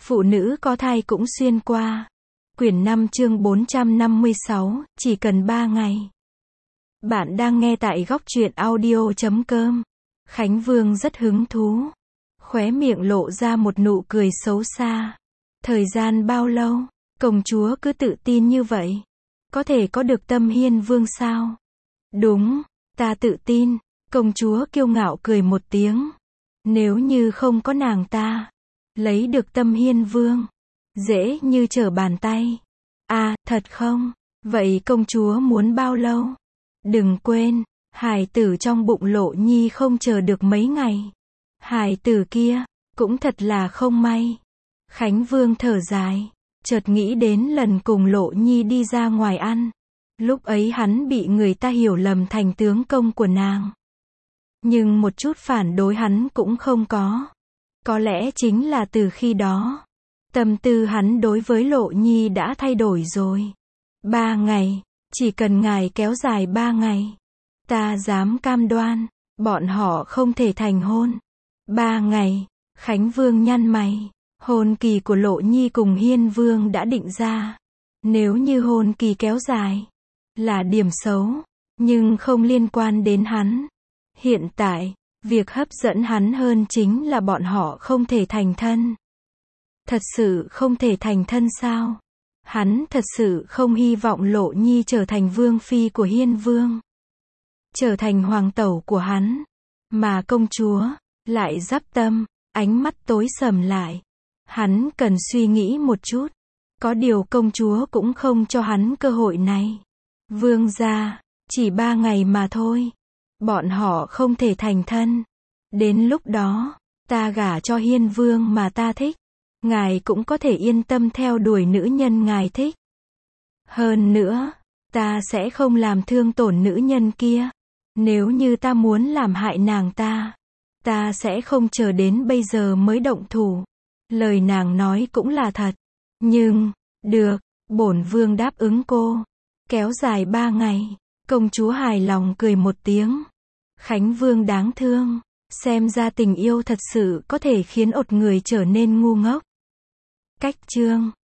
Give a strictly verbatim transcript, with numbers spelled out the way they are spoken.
Phụ nữ có thai cũng xuyên qua. Quyển năm chương bốn trăm năm mươi sáu, chỉ cần ba ngày. Bạn đang nghe tại góc truyện audio chấm com. Khánh Vương rất hứng thú. Khóe miệng lộ ra một nụ cười xấu xa. Thời gian bao lâu, công chúa cứ tự tin như vậy? Có thể có được Tâm Hiên Vương sao? Đúng, ta tự tin. Công chúa kiêu ngạo cười một tiếng. Nếu như không có nàng ta, lấy được Tâm Hiên Vương, dễ như trở bàn tay. À, thật không? Vậy công chúa muốn bao lâu? Đừng quên, hài tử trong bụng Lộ Nhi không chờ được mấy ngày. Hài tử kia, cũng thật là không may. Khánh Vương thở dài, chợt nghĩ đến lần cùng Lộ Nhi đi ra ngoài ăn. Lúc ấy hắn bị người ta hiểu lầm thành tướng công của nàng. Nhưng một chút phản đối hắn cũng không có. Có lẽ chính là từ khi đó, tâm tư hắn đối với Lộ Nhi đã thay đổi rồi. Ba ngày, chỉ cần ngài kéo dài ba ngày, ta dám cam đoan, bọn họ không thể thành hôn. Ba ngày, Khánh Vương nhăn mày, hôn kỳ của Lộ Nhi cùng Hiên Vương đã định ra. Nếu như hôn kỳ kéo dài, là điểm xấu, nhưng không liên quan đến hắn. Hiện tại, việc hấp dẫn hắn hơn chính là bọn họ không thể thành thân. Thật sự không thể thành thân sao? Hắn thật sự không hy vọng Lộ Nhi trở thành vương phi của Hiên Vương, trở thành hoàng tẩu của hắn. Mà công chúa lại giáp tâm, ánh mắt tối sầm lại. Hắn cần suy nghĩ một chút. Có điều công chúa cũng không cho hắn cơ hội này. Vương gia, chỉ ba ngày mà thôi. Bọn họ không thể thành thân. Đến lúc đó, ta gả cho Hiên Vương mà ta thích. Ngài cũng có thể yên tâm theo đuổi nữ nhân ngài thích. Hơn nữa, ta sẽ không làm thương tổn nữ nhân kia. Nếu như ta muốn làm hại nàng ta, ta sẽ không chờ đến bây giờ mới động thủ. Lời nàng nói cũng là thật. Nhưng, được, bổn vương đáp ứng cô. Kéo dài ba ngày. Công chúa hài lòng cười một tiếng. Khánh Vương đáng thương. Xem ra tình yêu thật sự có thể khiến một người trở nên ngu ngốc. Cách chương